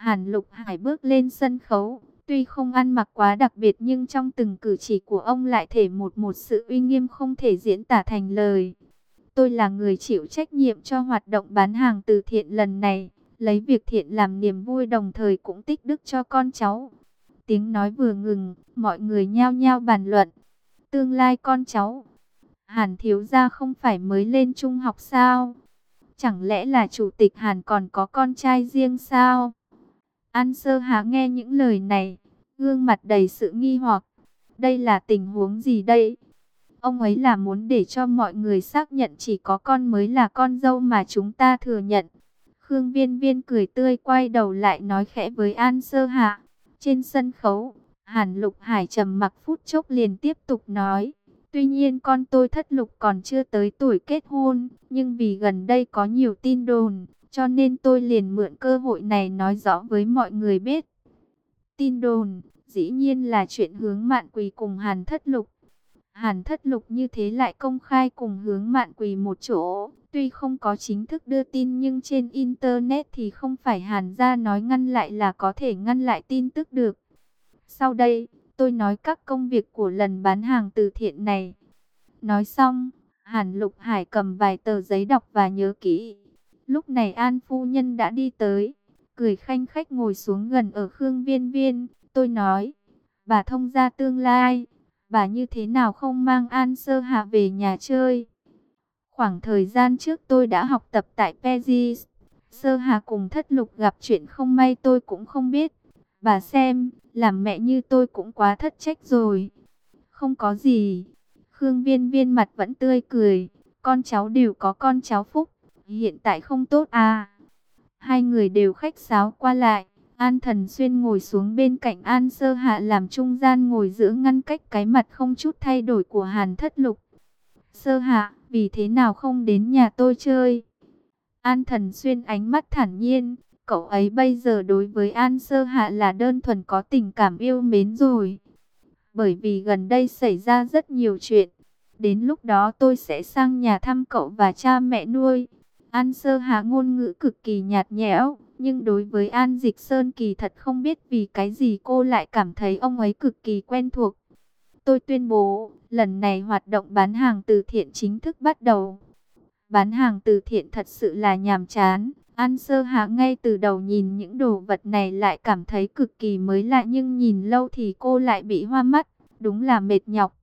Hàn Lục Hải bước lên sân khấu, tuy không ăn mặc quá đặc biệt nhưng trong từng cử chỉ của ông lại thể một sự uy nghiêm không thể diễn tả thành lời. Tôi là người chịu trách nhiệm cho hoạt động bán hàng từ thiện lần này, lấy việc thiện làm niềm vui đồng thời cũng tích đức cho con cháu. Tiếng nói vừa ngừng, mọi người nhao nhao bàn luận. Tương lai con cháu, Hàn thiếu gia không phải mới lên trung học sao? Chẳng lẽ là chủ tịch Hàn còn có con trai riêng sao? An Sơ Hà nghe những lời này, gương mặt đầy sự nghi hoặc. Đây là tình huống gì đây? Ông ấy là muốn để cho mọi người xác nhận chỉ có con mới là con dâu mà chúng ta thừa nhận. Khương Viên Viên cười tươi quay đầu lại nói khẽ với An Sơ Hạ. Trên sân khấu, Hàn Lục Hải trầm mặc phút chốc liền tiếp tục nói. Tuy nhiên con tôi Thất Lục còn chưa tới tuổi kết hôn, nhưng vì gần đây có nhiều tin đồn, cho nên tôi liền mượn cơ hội này nói rõ với mọi người biết. Tin đồn, dĩ nhiên là chuyện Hướng Mạn Quỳ cùng Hàn Thất Lục. Hàn Thất Lục như thế lại công khai cùng Hướng Mạn Quỳ một chỗ, tuy không có chính thức đưa tin nhưng trên Internet thì không phải Hàn gia nói ngăn lại là có thể ngăn lại tin tức được. Sau đây, tôi nói các công việc của lần bán hàng từ thiện này. Nói xong, Hàn Lục Hải cầm vài tờ giấy đọc và nhớ kỹ. Lúc này An phu nhân đã đi tới, cười khanh khách ngồi xuống gần ở Khương Viên Viên. Tôi nói, bà thông gia tương lai, bà như thế nào không mang An Sơ Hạ về nhà chơi? Khoảng thời gian trước tôi đã học tập tại Paris. Sơ Hạ cùng Thất Lục gặp chuyện không may tôi cũng không biết. Bà xem, làm mẹ như tôi cũng quá thất trách rồi. Không có gì. Khương Viên Viên mặt vẫn tươi cười. Con cháu đều có con cháu phúc. Hiện tại không tốt à? Hai người đều khách sáo qua lại. An Thần Xuyên ngồi xuống bên cạnh An Sơ Hạ làm trung gian ngồi giữa ngăn cách cái mặt không chút thay đổi của Hàn Thất Lục. Sơ Hạ, vì thế nào không đến nhà tôi chơi? An Thần Xuyên ánh mắt thản nhiên. Cậu ấy bây giờ đối với An Sơ Hạ là đơn thuần có tình cảm yêu mến rồi. Bởi vì gần đây xảy ra rất nhiều chuyện. Đến lúc đó tôi sẽ sang nhà thăm cậu và cha mẹ nuôi. An Sơ Hạ ngôn ngữ cực kỳ nhạt nhẽo. Nhưng đối với An Dịch Sơn kỳ thật không biết vì cái gì cô lại cảm thấy ông ấy cực kỳ quen thuộc. Tôi tuyên bố, lần này hoạt động bán hàng từ thiện chính thức bắt đầu. Bán hàng từ thiện thật sự là nhàm chán. An Sơ Hạ ngay từ đầu nhìn những đồ vật này lại cảm thấy cực kỳ mới lạ nhưng nhìn lâu thì cô lại bị hoa mắt. Đúng là mệt nhọc.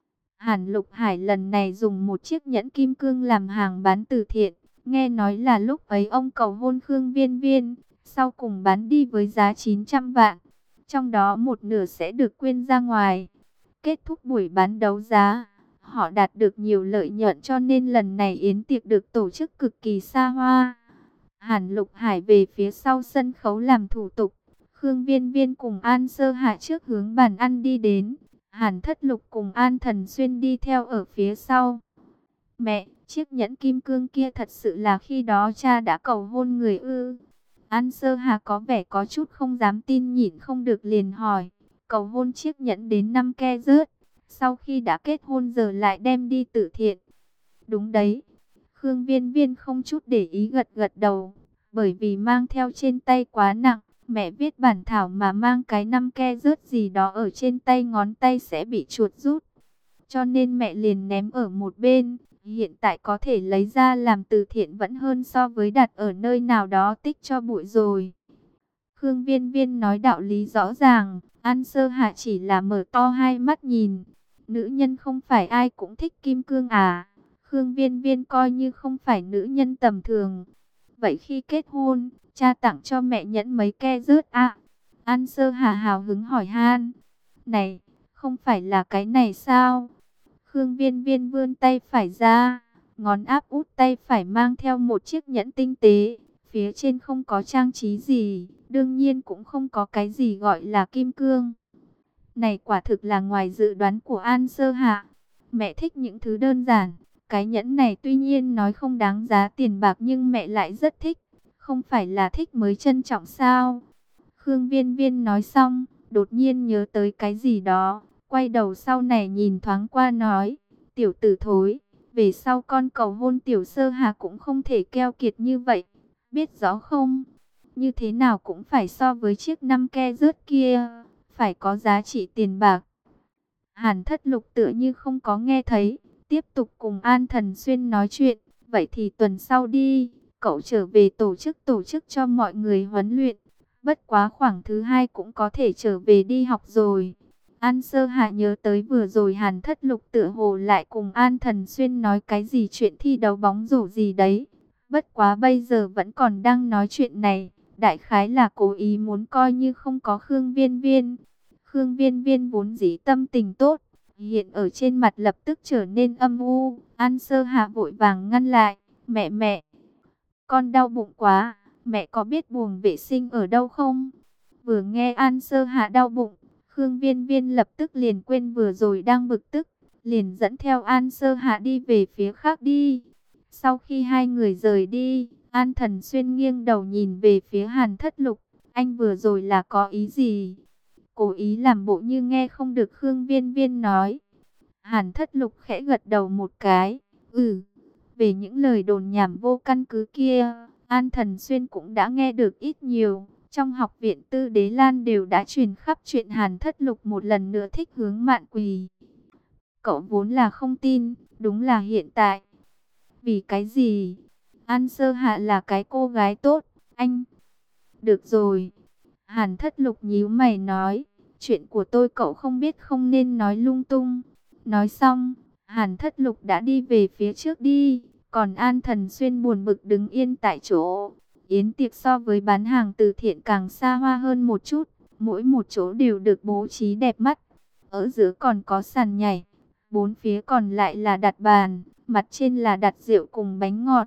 Hàn Lục Hải lần này dùng một chiếc nhẫn kim cương làm hàng bán từ thiện. Nghe nói là lúc ấy ông cầu hôn Khương Viên Viên, sau cùng bán đi với giá 900 vạn. Trong đó một nửa sẽ được quyên ra ngoài. Kết thúc buổi bán đấu giá, họ đạt được nhiều lợi nhuận cho nên lần này yến tiệc được tổ chức cực kỳ xa hoa. Hàn Lục Hải về phía sau sân khấu làm thủ tục. Khương Viên Viên cùng An Sơ Hạ trước hướng bàn ăn đi đến. Hàn Thất Lục cùng An Thần Xuyên đi theo ở phía sau. Mẹ, chiếc nhẫn kim cương kia thật sự là khi đó cha đã cầu hôn người ư? An Sơ Hà có vẻ có chút không dám tin nhịn không được liền hỏi. Cầu hôn chiếc nhẫn đến 5 ke rớt. Sau khi đã kết hôn giờ lại đem đi từ thiện. Đúng đấy. Khương Viên Viên không chút để ý gật gật đầu. Bởi vì mang theo trên tay quá nặng. Mẹ viết bản thảo mà mang cái 5 ke rớt gì đó ở trên tay ngón tay sẽ bị chuột rút. Cho nên mẹ liền ném ở một bên. Hiện tại có thể lấy ra làm từ thiện vẫn hơn so với đặt ở nơi nào đó tích cho bụi rồi. Khương Viên Viên nói đạo lý rõ ràng. An Sơ Hạ chỉ là mở to hai mắt nhìn. Nữ nhân không phải ai cũng thích kim cương à? Khương Viên Viên coi như không phải nữ nhân tầm thường. Vậy khi kết hôn, cha tặng cho mẹ nhẫn mấy ke rớt à? An Sơ Hạ hào hứng hỏi han. Này, không phải là cái này sao? Khương Viên Viên vươn tay phải ra, ngón áp út tay phải mang theo một chiếc nhẫn tinh tế, phía trên không có trang trí gì, đương nhiên cũng không có cái gì gọi là kim cương. Này quả thực là ngoài dự đoán của An Sơ Hạ. Mẹ thích những thứ đơn giản, cái nhẫn này tuy nhiên nói không đáng giá tiền bạc nhưng mẹ lại rất thích, không phải là thích mới trân trọng sao? Khương Viên Viên nói xong, đột nhiên nhớ tới cái gì đó. Quay đầu sau này nhìn thoáng qua nói, tiểu tử thối, về sau con cầu hôn tiểu Sơ Hà cũng không thể keo kiệt như vậy, biết rõ không? như thế nào cũng phải so với chiếc 5 ke rớt kia, phải có giá trị tiền bạc. Hàn Thất Lục tựa như không có nghe thấy, tiếp tục cùng An Thần Xuyên nói chuyện. Vậy thì tuần sau đi, cậu trở về tổ chức cho mọi người huấn luyện. Bất quá khoảng thứ 2 cũng có thể trở về đi học rồi. An Sơ Hạ nhớ tới vừa rồi Hàn Thất Lục tựa hồ lại cùng An Thần Xuyên nói cái gì chuyện thi đấu bóng rổ gì đấy. Bất quá bây giờ vẫn còn đang nói chuyện này, đại khái là cố ý muốn coi như không có Khương Viên Viên. Khương Viên Viên vốn dĩ tâm tình tốt, hiện ở trên mặt lập tức trở nên âm u. An Sơ Hạ vội vàng ngăn lại, mẹ, con đau bụng quá, mẹ có biết buồng vệ sinh ở đâu không? Vừa nghe An Sơ Hạ đau bụng, Khương Viên Viên lập tức liền quên vừa rồi đang bực tức, liền dẫn theo An Sơ Hạ đi về phía khác đi. Sau khi hai người rời đi, An Thần Xuyên nghiêng đầu nhìn về phía Hàn Thất Lục, anh vừa rồi là có ý gì? Cố ý làm bộ như nghe không được Khương Viên Viên nói. Hàn Thất Lục khẽ gật đầu một cái, về những lời đồn nhảm vô căn cứ kia, An Thần Xuyên cũng đã nghe được ít nhiều. Trong học viện Tư Đế Lan đều đã truyền khắp chuyện Hàn Thất Lục một lần nữa thích Hướng Mạn Quỳ. Cậu vốn là không tin, đúng là hiện tại. Vì cái gì? An Sơ Hạ là cái cô gái tốt, anh. Được rồi. Hàn Thất Lục nhíu mày nói, chuyện của tôi cậu không biết không nên nói lung tung. Nói xong, Hàn Thất Lục đã đi về phía trước đi, còn An Thần Xuyên buồn bực đứng yên tại chỗ. Yến tiệc so với bán hàng từ thiện càng xa hoa hơn một chút, mỗi một chỗ đều được bố trí đẹp mắt. Ở giữa còn có sàn nhảy, bốn phía còn lại là đặt bàn, mặt trên là đặt rượu cùng bánh ngọt.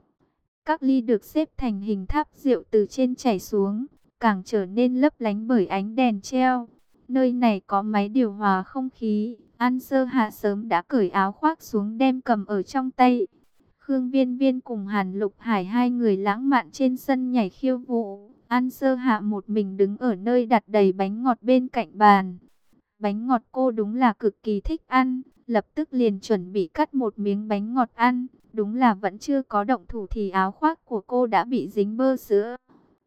Các ly được xếp thành hình tháp rượu từ trên chảy xuống, càng trở nên lấp lánh bởi ánh đèn treo. Nơi này có máy điều hòa không khí, An Sơ Hạ sớm đã cởi áo khoác xuống đem cầm ở trong tay. Khương Viên Viên cùng Hàn Lục Hải hai người lãng mạn trên sân nhảy khiêu vũ. An Sơ Hạ một mình đứng ở nơi đặt đầy bánh ngọt bên cạnh bàn. Bánh ngọt cô đúng là cực kỳ thích ăn, lập tức liền chuẩn bị cắt một miếng bánh ngọt ăn. Đúng là vẫn chưa có động thủ thì áo khoác của cô đã bị dính bơ sữa.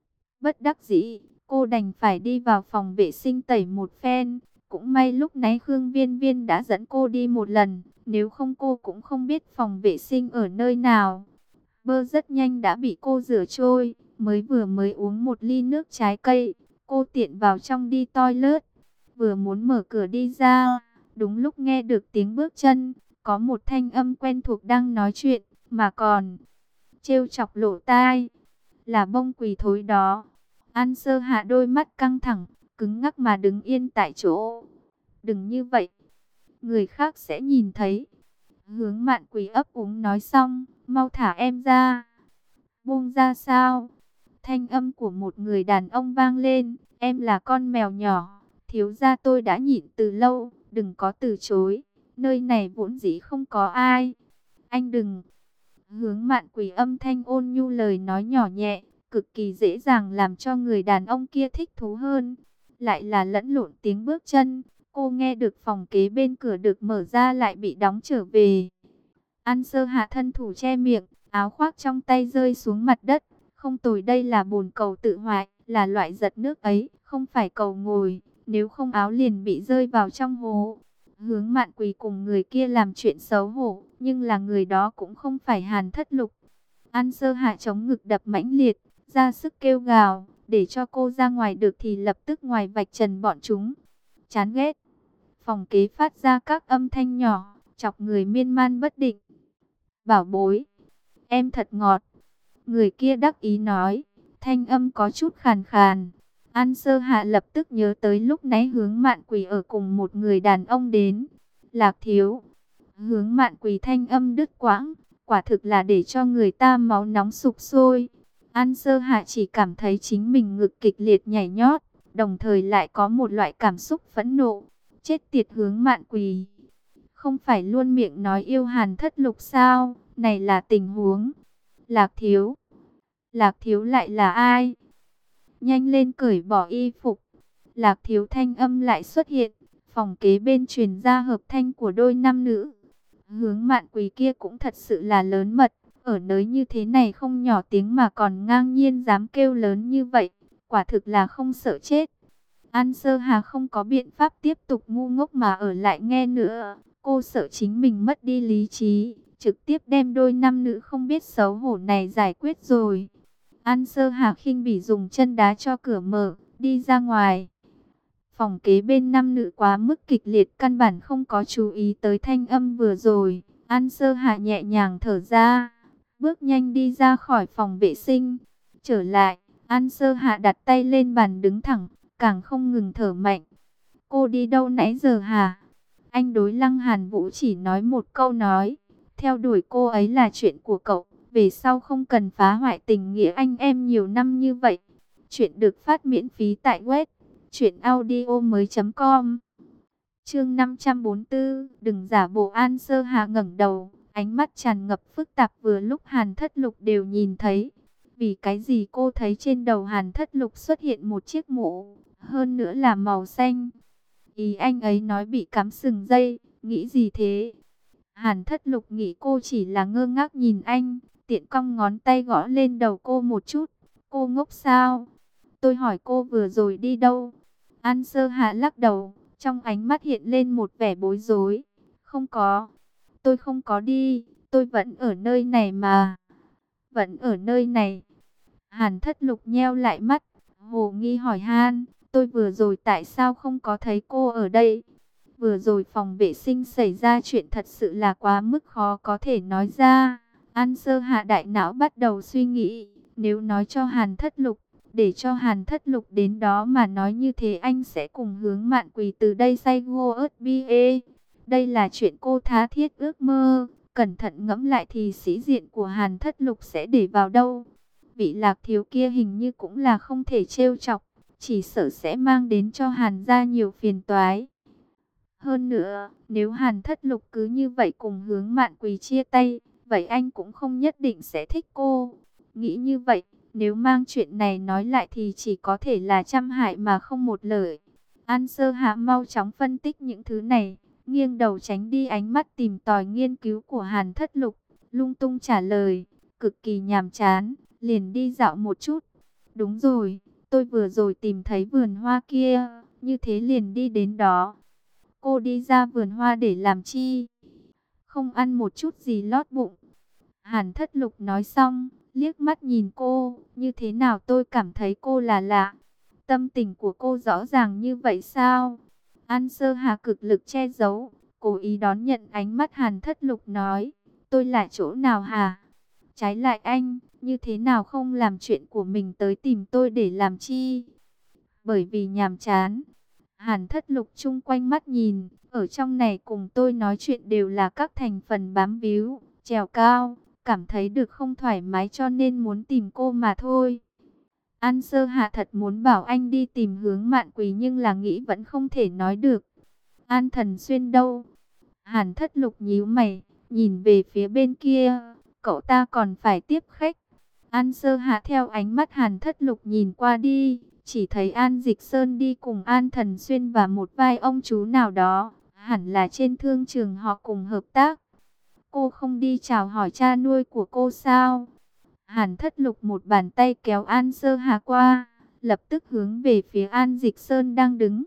Bất đắc dĩ, cô đành phải đi vào phòng vệ sinh tẩy một phen. Cũng may lúc nãy Khương Viên Viên đã dẫn cô đi một lần, nếu không cô cũng không biết phòng vệ sinh ở nơi nào. Bơ rất nhanh đã bị cô rửa trôi, mới uống một ly nước trái cây. Cô tiện vào trong đi toilet, vừa muốn mở cửa đi ra, đúng lúc nghe được tiếng bước chân, có một thanh âm quen thuộc đang nói chuyện, mà còn trêu chọc lỗ tai, là Bông Quỳ thối đó. An Sơ Hạ đôi mắt căng thẳng, cứng ngắc mà đứng yên tại chỗ. Đừng như vậy, người khác sẽ nhìn thấy. Hướng Mạn Quỳ ấp úng nói xong, mau thả em ra. Buông ra sao? Thanh âm của một người đàn ông vang lên, em là con mèo nhỏ, thiếu gia tôi đã nhịn từ lâu, đừng có từ chối, nơi này vốn dĩ không có ai. Anh đừng. Hướng Mạn Quỳ âm thanh ôn nhu lời nói nhỏ nhẹ, cực kỳ dễ dàng làm cho người đàn ông kia thích thú hơn. Lại là lẫn lộn tiếng bước chân, cô nghe được phòng kế bên cửa được mở ra lại bị đóng trở về. An Sơ Hạ thân thủ che miệng, áo khoác trong tay rơi xuống mặt đất. Không tồi, đây là bồn cầu tự hoại, là loại giật nước ấy, không phải cầu ngồi, nếu không áo liền bị rơi vào trong hố. Hướng Mạn Quỳ cùng người kia làm chuyện xấu hổ, nhưng là người đó cũng không phải Hàn Thất Lục. An Sơ Hạ chống ngực đập mãnh liệt, ra sức kêu gào, để cho cô ra ngoài được thì lập tức ngoài vạch trần bọn chúng. Chán ghét. Phòng kế phát ra các âm thanh nhỏ, chọc người miên man bất định. Bảo bối, em thật ngọt. Người kia đắc ý nói, thanh âm có chút khàn khàn. An Sơ Hạ lập tức nhớ tới lúc nãy Hướng Mạn Quỳ ở cùng một người đàn ông đến. Lạc thiếu. Hướng Mạn Quỳ thanh âm đứt quãng, quả thực là để cho người ta máu nóng sục sôi. An Sơ Hạ chỉ cảm thấy chính mình ngực kịch liệt nhảy nhót, đồng thời lại có một loại cảm xúc phẫn nộ. Chết tiệt Hướng Mạn Quỳ. Không phải luôn miệng nói yêu Hàn Thất Lục sao? Này là tình huống. Lạc thiếu. Lạc thiếu lại là ai? Nhanh lên cởi bỏ y phục. Lạc thiếu thanh âm lại xuất hiện. Phòng kế bên truyền ra hợp thanh của đôi nam nữ. Hướng Mạn Quỳ kia cũng thật sự là lớn mật. ở nơi như thế này không nhỏ tiếng mà còn ngang nhiên dám kêu lớn như vậy, quả thực là không sợ chết. An Sơ Hà không có biện pháp tiếp tục ngu ngốc mà ở lại nghe nữa. Cô sợ chính mình mất đi lý trí, trực tiếp đem đôi nam nữ không biết xấu hổ này giải quyết rồi. An Sơ Hà khinh bỉ dùng chân đá cho cửa mở, đi ra ngoài. Phòng kế bên nam nữ quá mức kịch liệt, căn bản không có chú ý tới thanh âm vừa rồi. An Sơ Hà nhẹ nhàng thở ra, bước nhanh đi ra khỏi phòng vệ sinh. Trở lại, An Sơ Hạ đặt tay lên bàn đứng thẳng, càng không ngừng thở mạnh. Cô đi đâu nãy giờ hả? Anh đối Lăng Hàn Vũ chỉ nói một câu nói. Theo đuổi cô ấy là chuyện của cậu. Về sau không cần phá hoại tình nghĩa anh em nhiều năm như vậy. Chuyện được phát miễn phí tại web truyệnaudiomoi.com. Chương 544, đừng giả bộ. An Sơ Hà ngẩng đầu, ánh mắt tràn ngập phức tạp, vừa lúc Hàn Thất Lục đều nhìn thấy. Vì cái gì cô thấy trên đầu Hàn Thất Lục xuất hiện một chiếc mũ, hơn nữa là màu xanh. Ý anh ấy nói bị cắm sừng dây, nghĩ gì thế? Hàn Thất Lục nghĩ cô chỉ là ngơ ngác nhìn anh, tiện cong ngón tay gõ lên đầu cô một chút. Cô ngốc sao? Tôi hỏi cô vừa rồi đi đâu? An Sơ Hạ lắc đầu, trong ánh mắt hiện lên một vẻ bối rối. Không có, tôi không có đi, tôi vẫn ở nơi này mà. Vẫn ở nơi này. Hàn Thất Lục nheo lại mắt, hồ nghi hỏi han, tôi vừa rồi tại sao không có thấy cô ở đây? Vừa rồi phòng vệ sinh xảy ra chuyện thật sự là quá mức khó có thể nói ra. An Sơ Hạ đại não bắt đầu suy nghĩ, nếu nói cho Hàn Thất Lục, để cho Hàn Thất Lục đến đó mà nói như thế, anh sẽ cùng Hướng Mạn Quỳ từ đây say ngô ớt bia. Đây là chuyện cô tha thiết ước mơ, cẩn thận ngẫm lại thì sĩ diện của Hàn Thất Lục sẽ để vào đâu? Vị Lạc thiếu kia hình như cũng là không thể trêu chọc, chỉ sợ sẽ mang đến cho Hàn gia nhiều phiền toái. Hơn nữa, nếu Hàn Thất Lục cứ như vậy cùng Hướng Mạn Quỳ chia tay, vậy anh cũng không nhất định sẽ thích cô. Nghĩ như vậy, nếu mang chuyện này nói lại thì chỉ có thể là trăm hại mà không một lợi. An Sơ Hạ mau chóng phân tích những thứ này, nghiêng đầu tránh đi ánh mắt tìm tòi nghiên cứu của Hàn Thất Lục, lung tung trả lời, cực kỳ nhàm chán, liền đi dạo một chút. Đúng rồi, tôi vừa rồi tìm thấy vườn hoa kia, như thế liền đi đến đó. Cô đi ra vườn hoa để làm chi? Không ăn một chút gì lót bụng? Hàn Thất Lục nói xong, liếc mắt nhìn cô, như thế nào tôi cảm thấy cô là lạ. Tâm tình của cô rõ ràng như vậy sao? An Sơ Hà cực lực che giấu, cố ý đón nhận ánh mắt Hàn Thất Lục nói, tôi là chỗ nào hả? Trái lại anh, như thế nào không làm chuyện của mình tới tìm tôi để làm chi? Bởi vì nhàm chán. Hàn Thất Lục chung quanh mắt nhìn, ở trong này cùng tôi nói chuyện đều là các thành phần bám víu, trèo cao, cảm thấy được không thoải mái cho nên muốn tìm cô mà thôi. An Sơ Hạ thật muốn bảo anh đi tìm Hướng Mạn Quỳ nhưng là nghĩ vẫn không thể nói được. An Thần Xuyên đâu? Hàn Thất Lục nhíu mày, nhìn về phía bên kia, cậu ta còn phải tiếp khách. An Sơ Hạ theo ánh mắt Hàn Thất Lục nhìn qua đi, chỉ thấy An Dịch Sơn đi cùng An Thần Xuyên và một vài ông chú nào đó, hẳn là trên thương trường họ cùng hợp tác. Cô không đi chào hỏi cha nuôi của cô sao? Hàn Thất Lục một bàn tay kéo An Sơ Hà qua, lập tức hướng về phía An Dịch Sơn đang đứng.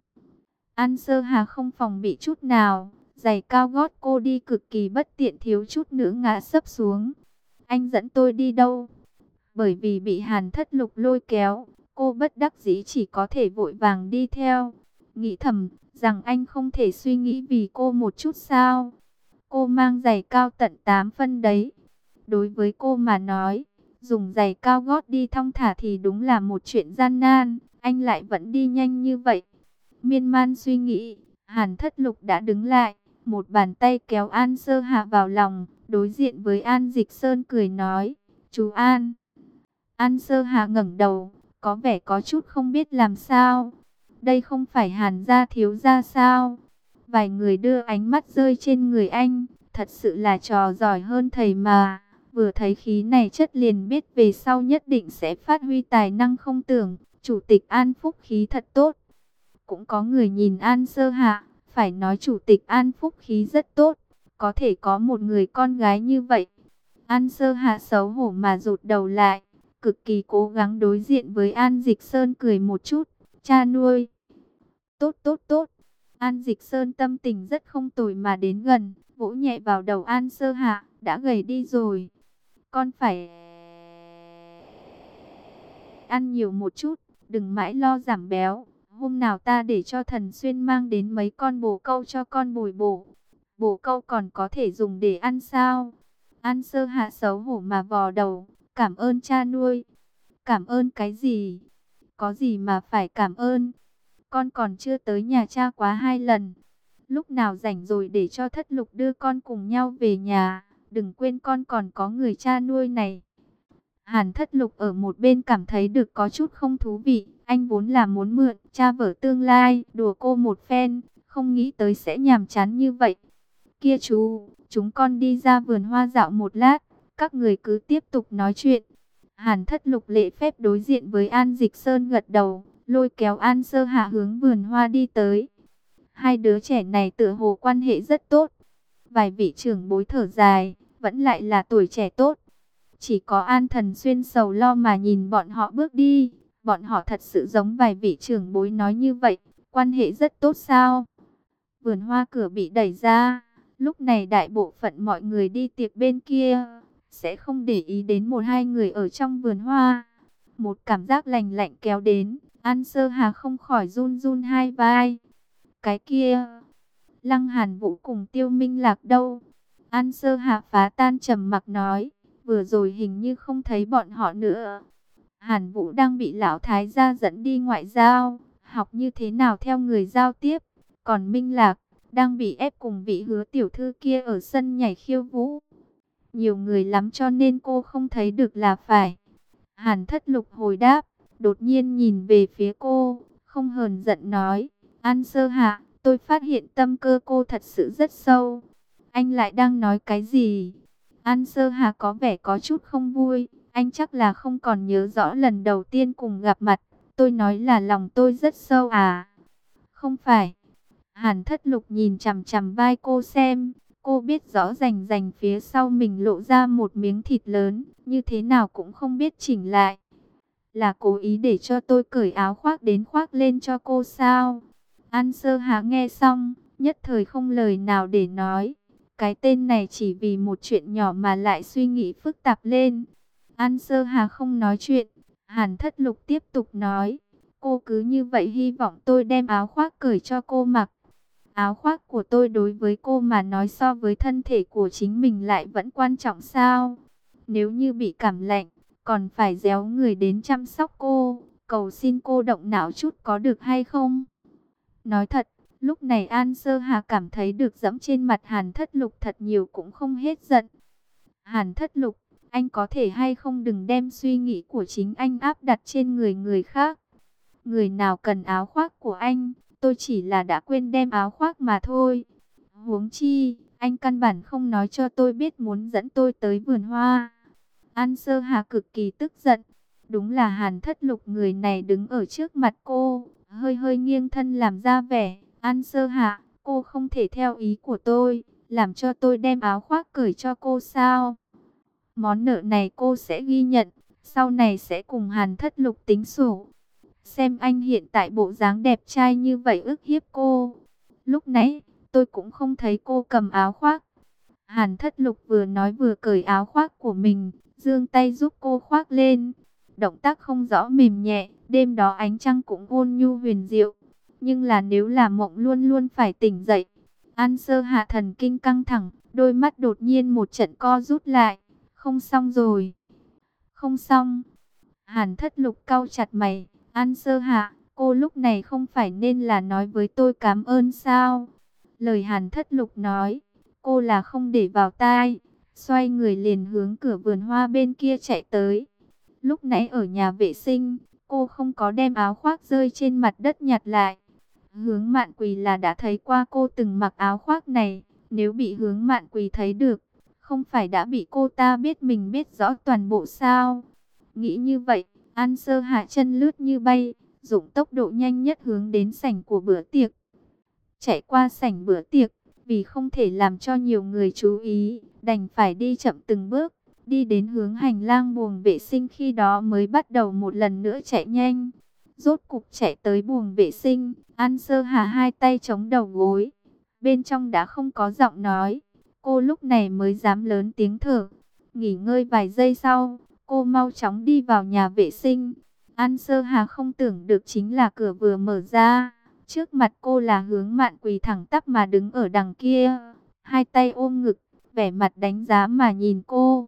An Sơ Hà không phòng bị chút nào, giày cao gót cô đi cực kỳ bất tiện, thiếu chút nữa ngã sấp xuống. Anh dẫn tôi đi đâu? Bởi vì bị Hàn Thất Lục lôi kéo, cô bất đắc dĩ chỉ có thể vội vàng đi theo. Nghĩ thầm rằng anh không thể suy nghĩ vì cô một chút sao? Cô mang giày cao tận 8 phân đấy. Đối với cô mà nói, dùng giày cao gót đi thong thả thì đúng là một chuyện gian nan. Anh lại vẫn đi nhanh như vậy. Miên man suy nghĩ, Hàn Thất Lục đã đứng lại, một bàn tay kéo An Sơ Hạ vào lòng, đối diện với An Dịch Sơn cười nói, chú An. An Sơ Hạ ngẩng đầu, có vẻ có chút không biết làm sao. Đây không phải Hàn gia thiếu gia sao? Vài người đưa ánh mắt rơi trên người anh, thật sự là trò giỏi hơn thầy mà. Vừa thấy khí này chất liền biết về sau nhất định sẽ phát huy tài năng không tưởng. Chủ tịch An phúc khí thật tốt. Cũng có người nhìn An Sơ Hạ, phải nói chủ tịch An phúc khí rất tốt, có thể có một người con gái như vậy. An Sơ Hạ xấu hổ mà rụt đầu lại, cực kỳ cố gắng đối diện với An Dịch Sơn, cười một chút. Cha nuôi. Tốt tốt tốt. An Dịch Sơn tâm tình rất không tồi mà đến gần, vỗ nhẹ vào đầu An Sơ Hạ. Đã gầy đi rồi, con phải ăn nhiều một chút, đừng mãi lo giảm béo. Hôm nào ta để cho Thần Xuyên mang đến mấy con bồ câu cho con bồi bổ. Bồ câu còn có thể dùng để ăn sao? An Sơ Hạ xấu hổ mà vò đầu. Cảm ơn cha nuôi. Cảm ơn cái gì? Có gì mà phải cảm ơn? Con còn chưa tới nhà cha quá 2 lần. Lúc nào rảnh rồi để cho Thất Lục đưa con cùng nhau về nhà. Đừng quên con còn có người cha nuôi này. Hàn Thất Lục ở một bên cảm thấy được có chút không thú vị. Anh vốn là muốn mượn cha vợ tương lai đùa cô một phen, không nghĩ tới sẽ nhàm chán như vậy. Kia chú, chúng con đi ra vườn hoa dạo một lát, các người cứ tiếp tục nói chuyện. Hàn Thất Lục lễ phép đối diện với An Dịch Sơn gật đầu, lôi kéo An Sơ Hạ hướng vườn hoa đi tới. Hai đứa trẻ này tựa hồ quan hệ rất tốt. Vài vị trưởng bối thở dài, vẫn lại là tuổi trẻ tốt. Chỉ có An Thần Xuyên sầu lo mà nhìn bọn họ bước đi. Bọn họ thật sự giống vài vị trưởng bối nói như vậy, quan hệ rất tốt sao? Vườn hoa cửa bị đẩy ra, lúc này đại bộ phận mọi người đi tiệc bên kia, sẽ không để ý đến một hai người ở trong vườn hoa. Một cảm giác lành lạnh kéo đến, An Sơ Hà không khỏi run run hai vai. Cái kia, Lăng Hàn Vũ cùng Tiêu Minh Lạc đâu? An Sơ Hà phá tan trầm mặc nói, vừa rồi hình như không thấy bọn họ nữa. Hàn Vũ đang bị lão thái gia dẫn đi ngoại giao, học như thế nào theo người giao tiếp. Còn Minh Lạc đang bị ép cùng vị Hứa tiểu thư kia ở sân nhảy khiêu vũ. Nhiều người lắm cho nên cô không thấy được là phải. Hàn Thất Lục hồi đáp, đột nhiên nhìn về phía cô, không hờn giận nói, An Sơ Hạ, tôi phát hiện tâm cơ cô thật sự rất sâu. Anh lại đang nói cái gì? An Sơ Hạ có vẻ có chút không vui, anh chắc là không còn nhớ rõ lần đầu tiên cùng gặp mặt. Tôi nói là lòng tôi rất sâu à? Không phải. Hàn Thất Lục nhìn chằm chằm vai cô xem, cô biết rõ rành rành phía sau mình lộ ra một miếng thịt lớn, như thế nào cũng không biết chỉnh lại. Là cố ý để cho tôi cởi áo khoác đến khoác lên cho cô sao? An Sơ Hà nghe xong, nhất thời không lời nào để nói. Cái tên này chỉ vì một chuyện nhỏ mà lại suy nghĩ phức tạp lên. An Sơ Hà không nói chuyện, Hàn Thất Lục tiếp tục nói, cô cứ như vậy hy vọng tôi đem áo khoác cởi cho cô mặc. Áo khoác của tôi đối với cô mà nói so với thân thể của chính mình lại vẫn quan trọng sao? Nếu như bị cảm lạnh, còn phải réo người đến chăm sóc cô, cầu xin cô động não chút có được hay không? Nói thật, lúc này An Sơ Hà cảm thấy được dẫm trên mặt Hàn Thất Lục thật nhiều cũng không hết giận. Hàn Thất Lục, anh có thể hay không đừng đem suy nghĩ của chính anh áp đặt trên người người khác. Người nào cần áo khoác của anh, tôi chỉ là đã quên đem áo khoác mà thôi. Huống chi, anh căn bản không nói cho tôi biết muốn dẫn tôi tới vườn hoa. An Sơ Hà cực kỳ tức giận. Đúng là Hàn Thất Lục, người này đứng ở trước mặt cô, hơi hơi nghiêng thân làm ra vẻ. An Sơ Hà, cô không thể theo ý của tôi, làm cho tôi đem áo khoác cởi cho cô sao? Món nợ này cô sẽ ghi nhận, sau này sẽ cùng Hàn Thất Lục tính sổ. Xem anh hiện tại bộ dáng đẹp trai như vậy ức hiếp cô. Lúc nãy, tôi cũng không thấy cô cầm áo khoác. Hàn Thất Lục vừa nói vừa cởi áo khoác của mình, giương tay giúp cô khoác lên. Động tác không rõ mềm nhẹ, đêm đó ánh trăng cũng ôn nhu huyền diệu. Nhưng là nếu là mộng luôn luôn phải tỉnh dậy. An Sơ Hạ thần kinh căng thẳng, đôi mắt đột nhiên một trận co rút lại. Không xong rồi. Không xong. Hàn Thất Lục cau chặt mày. An Sơ Hạ, cô lúc này không phải nên là nói với tôi cảm ơn sao? Lời Hàn Thất Lục nói, cô là không để vào tai. Xoay người liền hướng cửa vườn hoa bên kia chạy tới. Lúc nãy ở nhà vệ sinh, cô không có đem áo khoác rơi trên mặt đất nhặt lại. Hướng Mạn Quỳ là đã thấy qua cô từng mặc áo khoác này. Nếu bị Hướng Mạn Quỳ thấy được, không phải đã bị cô ta biết mình biết rõ toàn bộ sao? Nghĩ như vậy, An Sơ Hạ chân lướt như bay, dùng tốc độ nhanh nhất hướng đến sảnh của bữa tiệc. Chạy qua sảnh bữa tiệc, vì không thể làm cho nhiều người chú ý, đành phải đi chậm từng bước, đi đến hướng hành lang buồng vệ sinh, khi đó mới bắt đầu một lần nữa chạy nhanh. Rốt cục chạy tới buồng vệ sinh, An Sơ Hà hai tay chống đầu gối. Bên trong đã không có giọng nói. Cô lúc này mới dám lớn tiếng thở. Nghỉ ngơi vài giây sau, cô mau chóng đi vào nhà vệ sinh. An Sơ Hà không tưởng được chính là cửa vừa mở ra. Trước mặt cô là Hướng Mạn Quỳ thẳng tắp mà đứng ở đằng kia. Hai tay ôm ngực, vẻ mặt đánh giá mà nhìn cô.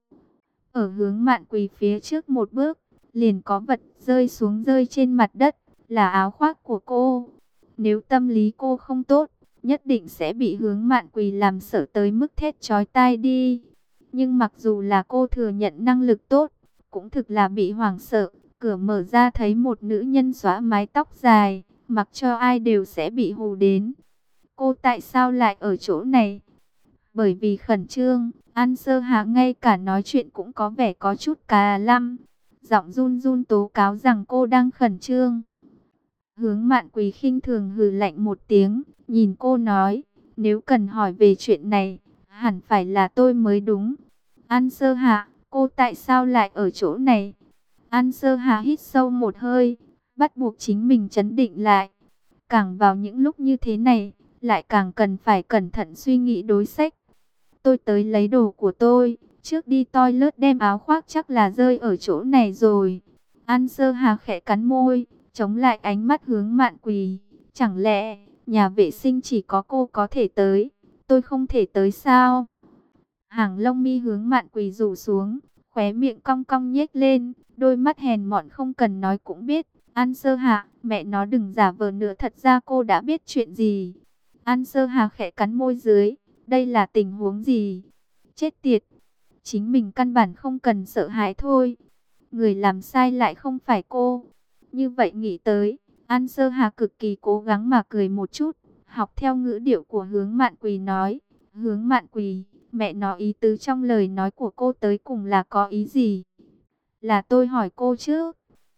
Ở Hướng Mạn Quỳ phía trước một bước, liền có vật rơi xuống rơi trên mặt đất, là áo khoác của cô. Nếu tâm lý cô không tốt, nhất định sẽ bị Hướng Mạn Quỳ làm sợ tới mức thét chói tai đi. Nhưng mặc dù là cô thừa nhận năng lực tốt, cũng thực là bị hoảng sợ. Cửa mở ra thấy một nữ nhân xõa mái tóc dài, mặc cho ai đều sẽ bị hù đến. Cô tại sao lại ở chỗ này? Bởi vì khẩn trương, An Sơ Hà ngay cả nói chuyện cũng có vẻ có chút cà lăm. Giọng run run tố cáo rằng cô đang khẩn trương. Hướng Mạn Quỳ khinh thường hừ lạnh một tiếng, nhìn cô nói, nếu cần hỏi về chuyện này, hẳn phải là tôi mới đúng. An Sơ Hà, cô tại sao lại ở chỗ này? An Sơ Hà hít sâu một hơi, bắt buộc chính mình trấn định lại. Càng vào những lúc như thế này, lại càng cần phải cẩn thận suy nghĩ đối sách. Tôi tới lấy đồ của tôi, trước đi toilet đem áo khoác chắc là rơi ở chỗ này rồi. An Sơ Hà khẽ cắn môi, chống lại ánh mắt Hướng Mạn Quỳ. Chẳng lẽ, nhà vệ sinh chỉ có cô có thể tới, tôi không thể tới sao? Hàng lông mi Hướng Mạn Quỳ rủ xuống, khóe miệng cong cong nhếch lên, đôi mắt hèn mọn không cần nói cũng biết. An Sơ Hà, mẹ nó đừng giả vờ nữa, thật ra cô đã biết chuyện gì. An Sơ Hà khẽ cắn môi dưới, đây là tình huống gì? Chết tiệt, chính mình căn bản không cần sợ hãi thôi. Người làm sai lại không phải cô. Như vậy nghĩ tới, An Sơ Hà cực kỳ cố gắng mà cười một chút, học theo ngữ điệu của Hướng Mạn Quỳ nói. Hướng Mạn Quỳ, mẹ nói ý tứ trong lời nói của cô tới cùng là có ý gì? Là tôi hỏi cô chứ?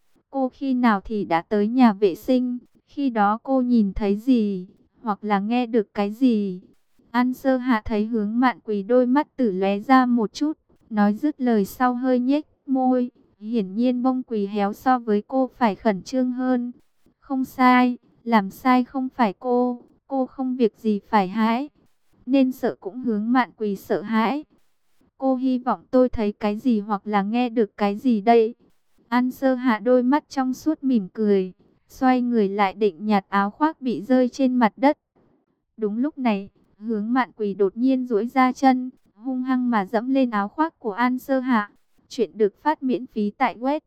Cô khi nào thì đã tới nhà vệ sinh? Khi đó cô nhìn thấy gì? Hoặc là nghe được cái gì? An Sơ Hạ thấy Hướng Mạn Quỳ đôi mắt tử lóe ra một chút, nói dứt lời sau hơi nhếch môi. Hiển nhiên bông Quỳ héo so với cô phải khẩn trương hơn. Không sai, làm sai không phải cô không việc gì phải hãi. Nên sợ cũng Hướng Mạn Quỳ sợ hãi. Cô hy vọng tôi thấy cái gì hoặc là nghe được cái gì đây? An Sơ Hạ đôi mắt trong suốt mỉm cười, xoay người lại định nhặt áo khoác bị rơi trên mặt đất. Đúng lúc này, Hướng Mạn Quỳ đột nhiên duỗi ra chân, hung hăng mà dẫm lên áo khoác của An Sơ Hạ. Chuyện được phát miễn phí tại web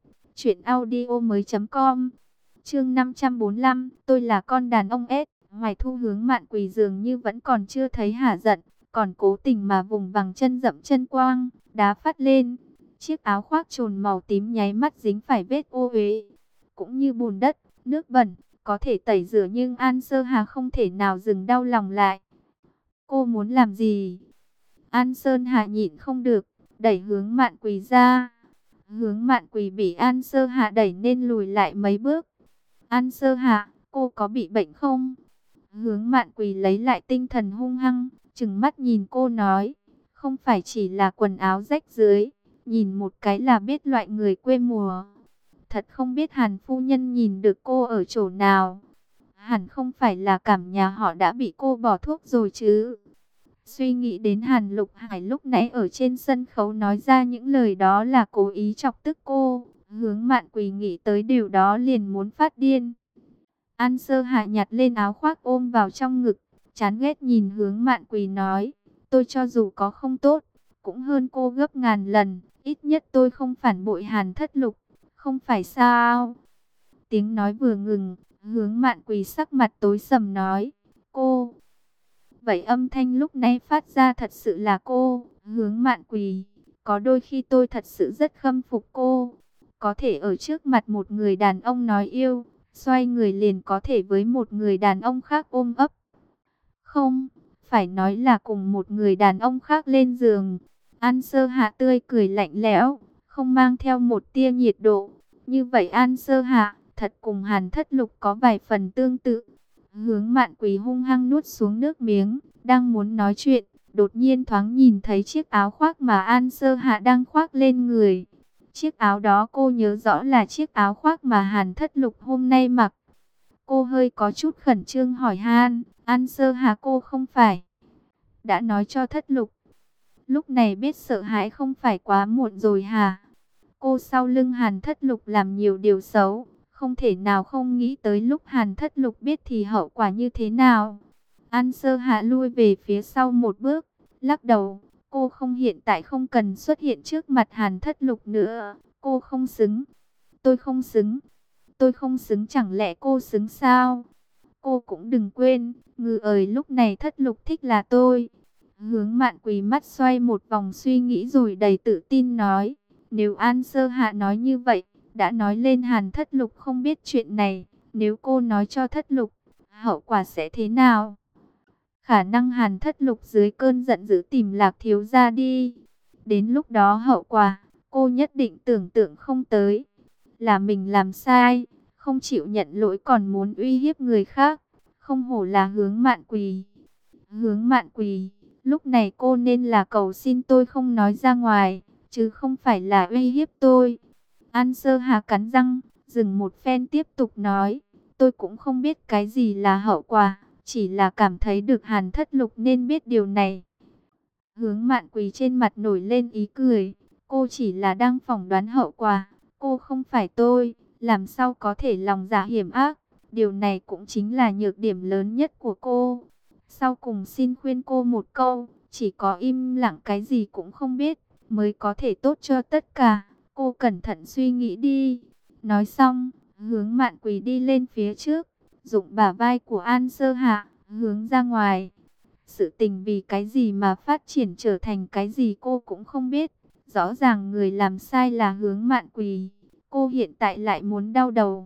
truyệnaudiomoi.com. Chương 545, tôi là con đàn ông S. Hoài Thu Hướng Mạn Quỳ dường như vẫn còn chưa thấy hả giận, còn cố tình mà vùng vằng chân dậm chân quang, đá phát lên. Chiếc áo khoác trồn màu tím nháy mắt dính phải vết ô uế, cũng như bùn đất, nước bẩn, có thể tẩy rửa nhưng An Sơ Hà không thể nào dừng đau lòng lại. Cô muốn làm gì? An Sơn Hà nhịn không được, đẩy Hướng Mạn Quỳ ra. Hướng Mạn Quỳ bị An Sơ Hà đẩy nên lùi lại mấy bước. An Sơ Hà, cô có bị bệnh không? Hướng Mạn Quỳ lấy lại tinh thần hung hăng, trừng mắt nhìn cô nói, không phải chỉ là quần áo rách rưới, nhìn một cái là biết loại người quê mùa. Thật không biết Hàn phu nhân nhìn được cô ở chỗ nào. Hẳn không phải là cảm nhà họ đã bị cô bỏ thuốc rồi chứ. Suy nghĩ đến Hàn Lục Hải lúc nãy ở trên sân khấu nói ra những lời đó là cố ý chọc tức cô. Hướng Mạn Quỳ nghĩ tới điều đó liền muốn phát điên. An Sơ Hạ nhặt lên áo khoác ôm vào trong ngực, chán ghét nhìn Hướng Mạn Quỳ nói, tôi cho dù có không tốt, cũng hơn cô gấp ngàn lần, ít nhất tôi không phản bội Hàn Thất Lục, không phải sao? Tiếng nói vừa ngừng, Hướng Mạn Quỳ sắc mặt tối sầm nói, cô. Vậy âm thanh lúc nãy phát ra thật sự là cô, Hướng Mạn Quỳ. Có đôi khi tôi thật sự rất khâm phục cô. Có thể ở trước mặt một người đàn ông nói yêu, xoay người liền có thể với một người đàn ông khác ôm ấp. Không, phải nói là cùng một người đàn ông khác lên giường. An Sơ Hạ tươi cười lạnh lẽo, không mang theo một tia nhiệt độ. Như vậy An Sơ Hạ thật cùng Hàn Thất Lục có vài phần tương tự. Hướng Mạn Quỳ hung hăng nuốt xuống nước miếng, đang muốn nói chuyện, đột nhiên thoáng nhìn thấy chiếc áo khoác mà An Sơ Hạ đang khoác lên người. Chiếc áo đó cô nhớ rõ là chiếc áo khoác mà Hàn Thất Lục hôm nay mặc. Cô hơi có chút khẩn trương hỏi han, An Sơ Hạ, cô không phải đã nói cho Thất Lục, lúc này biết sợ hãi không phải quá muộn rồi hả? Cô sau lưng Hàn Thất Lục làm nhiều điều xấu, không thể nào không nghĩ tới lúc Hàn Thất Lục biết thì hậu quả như thế nào. An Sơ Hạ lui về phía sau một bước, lắc đầu, cô không, hiện tại không cần xuất hiện trước mặt Hàn Thất Lục nữa, cô không xứng. Tôi không xứng. Tôi không xứng, chẳng lẽ cô xứng sao? Cô cũng đừng quên, ngừ ơi, lúc này Thất Lục thích là tôi. Hướng Mạn Quỳ mắt xoay một vòng suy nghĩ rồi đầy tự tin nói, nếu An Sơ Hạ nói như vậy, đã nói lên Hàn Thất Lục không biết chuyện này, nếu cô nói cho Thất Lục, hậu quả sẽ thế nào? Khả năng Hàn Thất Lục dưới cơn giận dữ tìm Lạc thiếu gia đi. Đến lúc đó hậu quả, cô nhất định tưởng tượng không tới. Là mình làm sai, không chịu nhận lỗi còn muốn uy hiếp người khác. Không hổ là Hướng Mạn Quỳ. Hướng Mạn Quỳ, lúc này cô nên là cầu xin tôi không nói ra ngoài, chứ không phải là uy hiếp tôi. An Sơ Hà cắn răng, dừng một phen tiếp tục nói, tôi cũng không biết cái gì là hậu quả, chỉ là cảm thấy được Hàn Thất Lục nên biết điều này. Hướng Mạn Quỳ trên mặt nổi lên ý cười, cô chỉ là đang phỏng đoán hậu quả, cô không phải tôi, làm sao có thể lòng dạ hiểm ác, điều này cũng chính là nhược điểm lớn nhất của cô. Sau cùng xin khuyên cô một câu, chỉ có im lặng cái gì cũng không biết, mới có thể tốt cho tất cả. Cô cẩn thận suy nghĩ đi. Nói xong, Hướng Mạn Quỳ đi lên phía trước, dụng bả vai của An Sơ Hạ, hướng ra ngoài. Sự tình vì cái gì mà phát triển trở thành cái gì cô cũng không biết. Rõ ràng người làm sai là Hướng Mạn Quỳ. Cô hiện tại lại muốn đau đầu.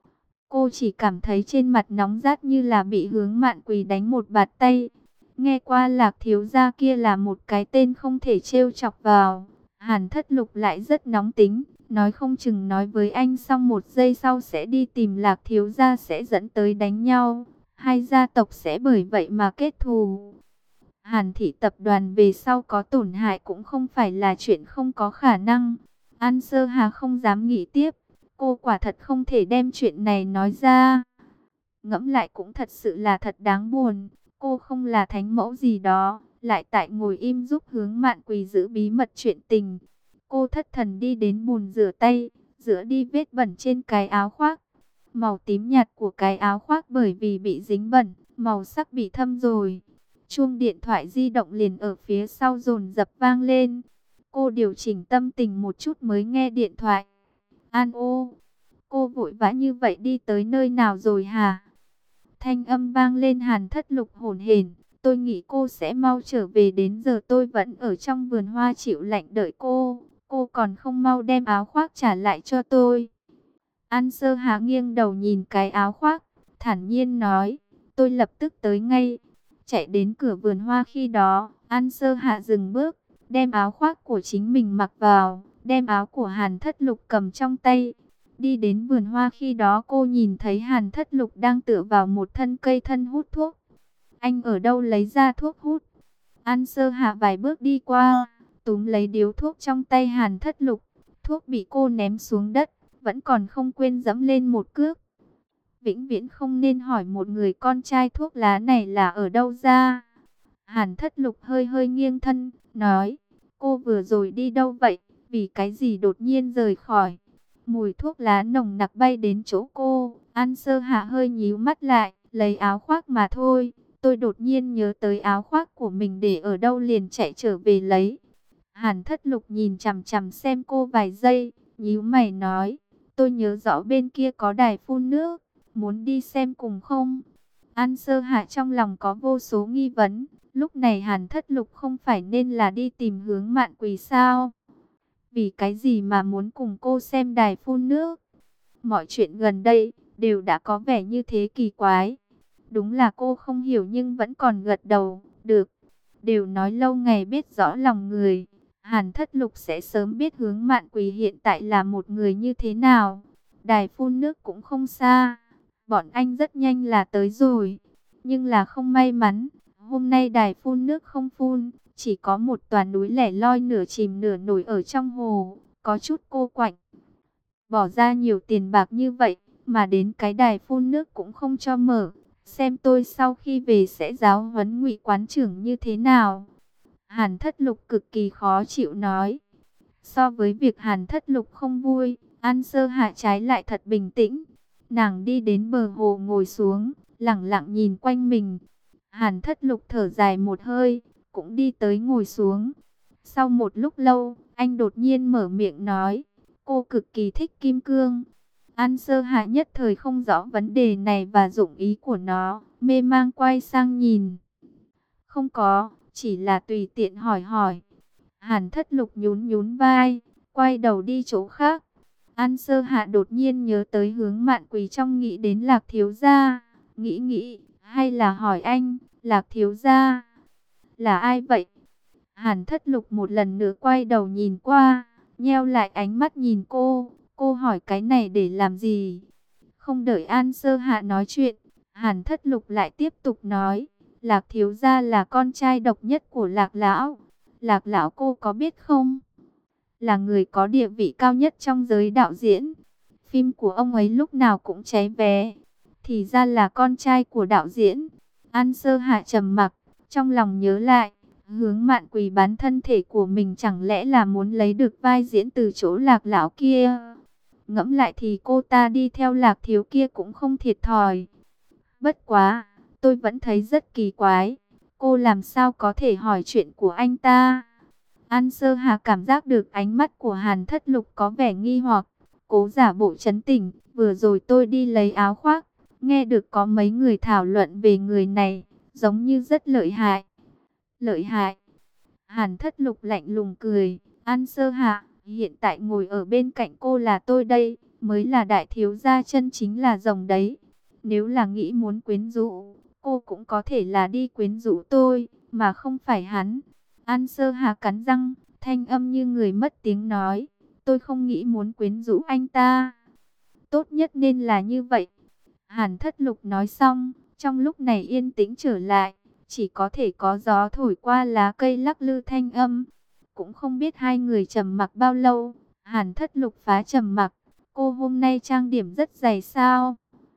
Cô chỉ cảm thấy trên mặt nóng rát như là bị Hướng Mạn Quỳ đánh một bạt tay. Nghe qua Lạc thiếu gia kia là một cái tên không thể trêu chọc vào. Hàn Thất Lục lại rất nóng tính, nói không chừng nói với anh xong một giây sau sẽ đi tìm Lạc thiếu gia sẽ dẫn tới đánh nhau. Hai gia tộc sẽ bởi vậy mà kết thù. Hàn thị tập đoàn về sau có tổn hại cũng không phải là chuyện không có khả năng. An Sơ Hà không dám nghĩ tiếp. Cô quả thật không thể đem chuyện này nói ra. Ngẫm lại cũng thật sự là thật đáng buồn. Cô không là thánh mẫu gì đó, lại tại ngồi im giúp Hướng Mạn Quỳ giữ bí mật chuyện tình. Cô thất thần đi đến bồn rửa tay, rửa đi vết bẩn trên cái áo khoác. Màu tím nhạt của cái áo khoác bởi vì bị dính bẩn, màu sắc bị thâm rồi. Chuông điện thoại di động liền ở phía sau dồn dập vang lên. Cô điều chỉnh tâm tình một chút mới nghe điện thoại. An ô, cô vội vã như vậy đi tới nơi nào rồi hả? Thanh âm vang lên. Hàn Thất Lục hổn hển, tôi nghĩ cô sẽ mau trở về, đến giờ tôi vẫn ở trong vườn hoa chịu lạnh đợi cô còn không mau đem áo khoác trả lại cho tôi. An Sơ Hà nghiêng đầu nhìn cái áo khoác, thản nhiên nói, tôi lập tức tới ngay. Chạy đến cửa vườn hoa khi đó, An Sơ Hạ dừng bước, đem áo khoác của chính mình mặc vào, đem áo của Hàn Thất Lục cầm trong tay. Đi đến vườn hoa khi đó cô nhìn thấy Hàn Thất Lục đang tựa vào một thân cây thân hút thuốc. Anh ở đâu lấy ra thuốc hút? An Sơ Hạ vài bước đi qua, túm lấy điếu thuốc trong tay Hàn Thất Lục. Thuốc bị cô ném xuống đất, vẫn còn không quên dẫm lên một cước. Vĩnh viễn không nên hỏi một người con trai thuốc lá này là ở đâu ra. Hàn Thất Lục hơi hơi nghiêng thân, nói, cô vừa rồi đi đâu vậy? Vì cái gì đột nhiên rời khỏi? Mùi thuốc lá nồng nặc bay đến chỗ cô. An Sơ Hạ hơi nhíu mắt lại, lấy áo khoác mà thôi. Tôi đột nhiên nhớ tới áo khoác của mình để ở đâu liền chạy trở về lấy. Hàn Thất Lục nhìn chằm chằm xem cô vài giây, nhíu mày nói, tôi nhớ rõ bên kia có đài phun nước, muốn đi xem cùng không? An Sơ Hạ trong lòng có vô số nghi vấn, lúc này Hàn Thất Lục không phải nên là đi tìm Hướng Mạn Quỳ sao? Vì cái gì mà muốn cùng cô xem đài phun nước? Mọi chuyện gần đây đều đã có vẻ như thế kỳ quái. Đúng là cô không hiểu nhưng vẫn còn gật đầu, được. Đều nói lâu ngày biết rõ lòng người. Hàn Thất Lục sẽ sớm biết Hướng Mạn Quỳ hiện tại là một người như thế nào. Đài phun nước cũng không xa. Bọn anh rất nhanh là tới rồi. Nhưng là không may mắn, Hôm nay đài phun nước không phun, chỉ có một tòa núi lẻ loi nửa chìm nửa nổi ở trong hồ, có chút cô quạnh. Bỏ ra nhiều tiền bạc như vậy, mà đến cái đài phun nước cũng không cho mở. Xem tôi sau khi về sẽ giáo huấn Ngụy quán trưởng như thế nào. Hàn Thất Lục cực kỳ khó chịu nói. So với việc Hàn Thất Lục không vui, An Sơ Hạ trái lại thật bình tĩnh. Nàng đi đến bờ hồ ngồi xuống, lặng lặng nhìn quanh mình. Hàn Thất Lục thở dài một hơi, cũng đi tới ngồi xuống. Sau một lúc lâu, anh đột nhiên mở miệng nói, cô cực kỳ thích kim cương. An Sơ Hạ nhất thời không rõ vấn đề này và dụng ý của nó, mê mang quay sang nhìn. Không có, chỉ là tùy tiện hỏi hỏi. Hàn Thất Lục nhún nhún vai, quay đầu đi chỗ khác. An Sơ Hạ đột nhiên nhớ tới Hướng Mạn Quỳ trong nghĩ đến Lạc thiếu gia, nghĩ, hay là hỏi anh, Lạc thiếu gia là ai vậy? Hàn Thất Lục một lần nữa quay đầu nhìn qua, nheo lại ánh mắt nhìn cô hỏi cái này để làm gì? Không đợi An Sơ Hạ nói chuyện, Hàn Thất Lục lại tiếp tục nói, Lạc thiếu gia là con trai độc nhất của Lạc lão. Lạc lão cô có biết không? Là người có địa vị cao nhất trong giới đạo diễn. Phim của ông ấy lúc nào cũng cháy vé. Thì ra là con trai của đạo diễn. An Sơ Hạ trầm mặc, trong lòng nhớ lại, Hướng Mạn Quỳ bán thân thể của mình chẳng lẽ là muốn lấy được vai diễn từ chỗ Lạc lão kia. Ngẫm lại thì cô ta đi theo Lạc thiếu kia cũng không thiệt thòi. Bất quá, tôi vẫn thấy rất kỳ quái. Cô làm sao có thể hỏi chuyện của anh ta? An Sơ Hà cảm giác được ánh mắt của Hàn Thất Lục có vẻ nghi hoặc, cố giả bộ trấn tĩnh. Vừa rồi tôi đi lấy áo khoác, nghe được có mấy người thảo luận về người này, giống như rất lợi hại. Lợi hại? Hàn Thất Lục lạnh lùng cười. An Sơ Hà, hiện tại ngồi ở bên cạnh cô là tôi đây, mới là đại thiếu gia chân chính là rồng đấy. Nếu là nghĩ muốn quyến rũ, cô cũng có thể là đi quyến rũ tôi, mà không phải hắn. An Sơ Hà cắn răng, thanh âm như người mất tiếng nói, tôi không nghĩ muốn quyến rũ anh ta. Tốt nhất nên là như vậy. Hàn Thất Lục nói xong, trong lúc này yên tĩnh trở lại, chỉ có thể có gió thổi qua lá cây lắc lư thanh âm. Cũng không biết hai người trầm mặc bao lâu, Hàn Thất Lục phá trầm mặc, cô hôm nay trang điểm rất dày sao?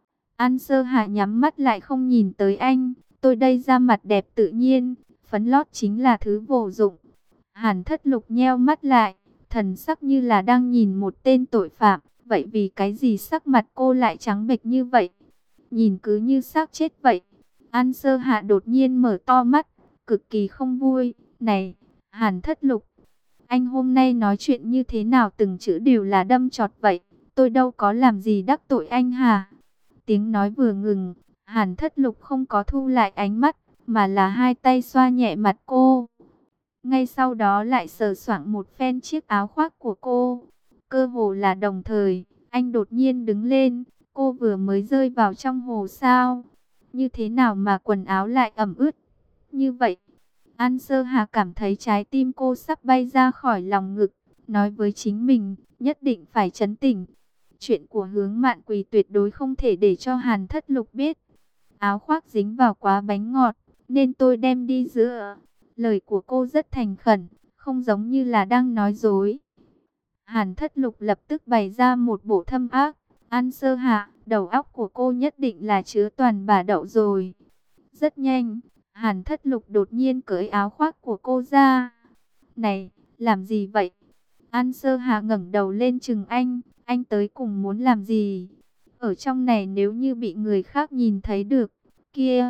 An Sơ Hạ nhắm mắt lại không nhìn tới anh, tôi đây da mặt đẹp tự nhiên, phấn lót chính là thứ vô dụng. Hàn Thất Lục nheo mắt lại, thần sắc như là đang nhìn một tên tội phạm, vậy vì cái gì sắc mặt cô lại trắng bệch như vậy? Nhìn cứ như xác chết vậy. An Sơ Hạ đột nhiên mở to mắt, cực kỳ không vui, này, Hàn Thất Lục, anh hôm nay nói chuyện như thế nào từng chữ đều là đâm chọt vậy, tôi đâu có làm gì đắc tội anh hả? Tiếng nói vừa ngừng, Hàn Thất Lục không có thu lại ánh mắt, mà là hai tay xoa nhẹ mặt cô. Ngay sau đó lại sờ soạng một phen chiếc áo khoác của cô. Cơ hồ là đồng thời, anh đột nhiên đứng lên, cô vừa mới rơi vào trong hồ sao? Như thế nào mà quần áo lại ẩm ướt như vậy? An Sơ Hà cảm thấy trái tim cô sắp bay ra khỏi lòng ngực, nói với chính mình, nhất định phải trấn tĩnh. Chuyện của Hướng Mạn Quỳ tuyệt đối không thể để cho Hàn Thất Lục biết. Áo khoác dính vào quá bánh ngọt, nên tôi đem đi rửa. Lời của cô rất thành khẩn, không giống như là đang nói dối. Hàn Thất Lục lập tức bày ra một bộ thâm ác. An Sơ Hạ, đầu óc của cô nhất định là chứa toàn bả đậu rồi. Rất nhanh, Hàn Thất Lục đột nhiên cởi áo khoác của cô ra. Này, làm gì vậy? An Sơ Hạ ngẩng đầu lên chừng anh tới cùng muốn làm gì? Ở trong này nếu như bị người khác nhìn thấy được, kia,